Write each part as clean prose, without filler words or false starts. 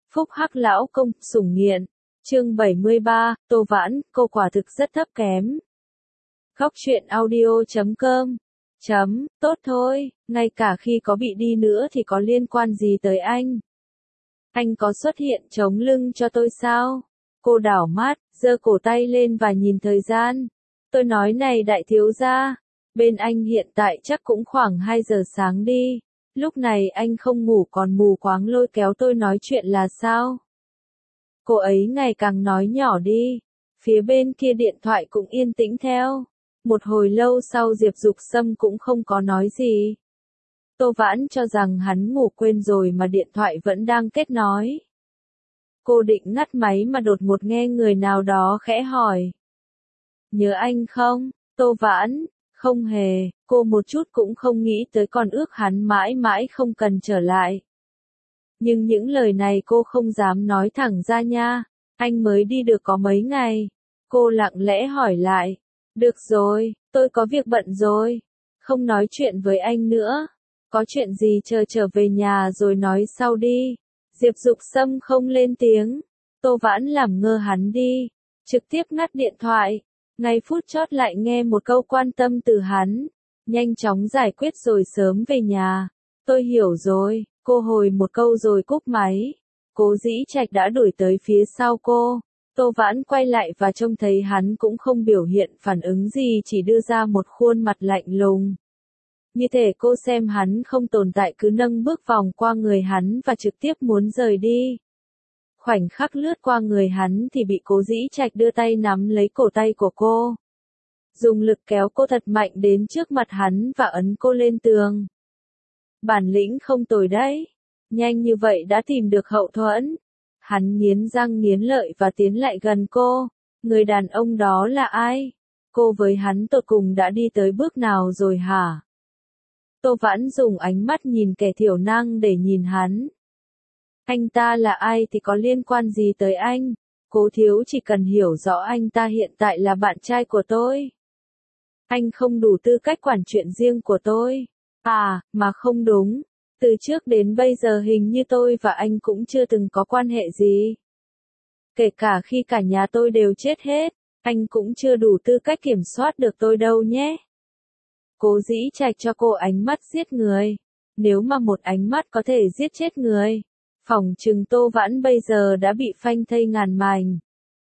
Phúc Hắc lão công, sủng nghiện. Chương 73, Tô Vãn, cô quả thực rất thấp kém. Góc truyện audio.com. Tốt thôi, ngay cả khi có bị đi nữa thì có liên quan gì tới anh? Anh có xuất hiện chống lưng cho tôi sao? Cô đảo mắt, giơ cổ tay lên và nhìn thời gian. Tôi nói này đại thiếu gia, bên anh hiện tại chắc cũng khoảng 2 giờ sáng đi. Lúc này anh không ngủ còn mù quáng lôi kéo tôi nói chuyện là sao? Cô ấy ngày càng nói nhỏ đi. Phía bên kia điện thoại cũng yên tĩnh theo. Một hồi lâu sau Diệp Dục Sâm cũng không có nói gì. Tô Vãn cho rằng hắn ngủ quên rồi mà điện thoại vẫn đang kết nối. Cô định ngắt máy mà đột ngột nghe người nào đó khẽ hỏi. Nhớ anh không? Tô Vãn, không hề, cô một chút cũng không nghĩ tới còn ước hắn mãi mãi không cần trở lại. Nhưng những lời này cô không dám nói thẳng ra nha, anh mới đi được có mấy ngày. Cô lặng lẽ hỏi lại, được rồi, tôi có việc bận rồi, không nói chuyện với anh nữa, có chuyện gì chờ trở về nhà rồi nói sau đi. Diệp Dục Sâm không lên tiếng, Tô Vãn làm ngơ hắn đi, trực tiếp ngắt điện thoại, ngay phút chót lại nghe một câu quan tâm từ hắn, nhanh chóng giải quyết rồi sớm về nhà. Tôi hiểu rồi. Cô hồi một câu rồi cúp máy. Cố Dĩ Trạch đã đuổi tới phía sau cô. Tô Vãn quay lại và trông thấy hắn cũng không biểu hiện phản ứng gì, chỉ đưa ra một khuôn mặt lạnh lùng. Như thể cô xem hắn không tồn tại, cứ nâng bước vòng qua người hắn và trực tiếp muốn rời đi. Khoảnh khắc lướt qua người hắn thì bị Cố Dĩ Trạch đưa tay nắm lấy cổ tay của cô. Dùng lực kéo cô thật mạnh đến trước mặt hắn và ấn cô lên tường. Bản lĩnh không tồi đấy. Nhanh như vậy đã tìm được hậu thuẫn. Hắn nghiến răng nghiến lợi và tiến lại gần cô. Người đàn ông đó là ai? Cô với hắn tột cùng đã đi tới bước nào rồi hả? Tô Vãn dùng ánh mắt nhìn kẻ thiểu năng để nhìn hắn. Anh ta là ai thì có liên quan gì tới anh? Cố thiếu chỉ cần hiểu rõ anh ta hiện tại là bạn trai của tôi. Anh không đủ tư cách quản chuyện riêng của tôi. À, mà không đúng. Từ trước đến bây giờ hình như tôi và anh cũng chưa từng có quan hệ gì. Kể cả khi cả nhà tôi đều chết hết, anh cũng chưa đủ tư cách kiểm soát được tôi đâu nhé. Cố Dĩ Trạch cho cô ánh mắt giết người. Nếu mà một ánh mắt có thể giết chết người, phỏng chừng Tô Vãn bây giờ đã bị phanh thây ngàn mảnh.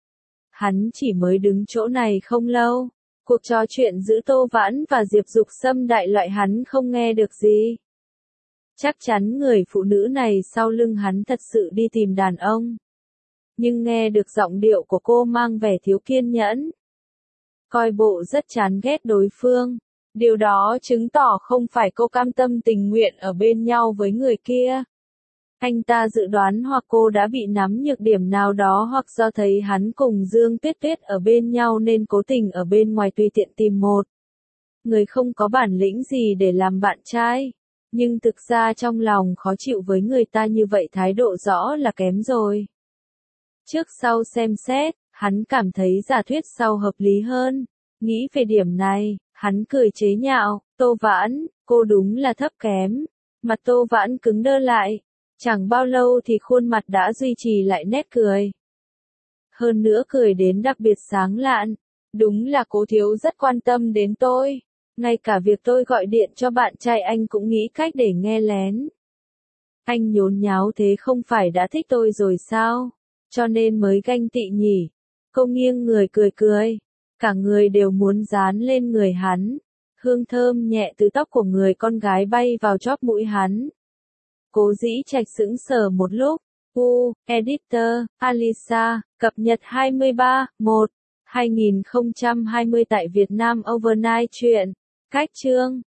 Hắn chỉ mới đứng chỗ này không lâu. Cuộc trò chuyện giữa Tô Vãn và Diệp Dục Sâm đại loại hắn không nghe được gì. Chắc chắn người phụ nữ này sau lưng hắn thật sự đi tìm đàn ông. Nhưng nghe được giọng điệu của cô mang vẻ thiếu kiên nhẫn. Coi bộ rất chán ghét đối phương. Điều đó chứng tỏ không phải cô cam tâm tình nguyện ở bên nhau với người kia. Anh ta dự đoán hoặc cô đã bị nắm nhược điểm nào đó, hoặc do thấy hắn cùng Dương Tuyết Tuyết ở bên nhau nên cố tình ở bên ngoài tùy tiện tìm một người không có bản lĩnh gì để làm bạn trai. Nhưng thực ra trong lòng khó chịu với người ta như vậy, thái độ rõ là kém rồi. Trước sau xem xét, hắn cảm thấy giả thuyết sau hợp lý hơn. Nghĩ về điểm này, hắn cười chế nhạo, Tô Vãn, cô đúng là thấp kém. Mặt Tô Vãn cứng đơ lại. Chẳng bao lâu thì khuôn mặt đã duy trì lại nét cười. Hơn nữa cười đến đặc biệt sáng lạn. Đúng là Cố thiếu rất quan tâm đến tôi. Ngay cả việc tôi gọi điện cho bạn trai anh cũng nghĩ cách để nghe lén. Anh nhốn nháo thế không phải đã thích tôi rồi sao? Cho nên mới ganh tị nhỉ? Cô nghiêng người cười cười. Cả người đều muốn dán lên người hắn. Hương thơm nhẹ từ tóc của người con gái bay vào chóp mũi hắn. Cố Dĩ Trạch sững sờ một lúc. Editor, Alisa, cập nhật 23/1/2020 tại Việt Nam Overnight truyện. Cách chương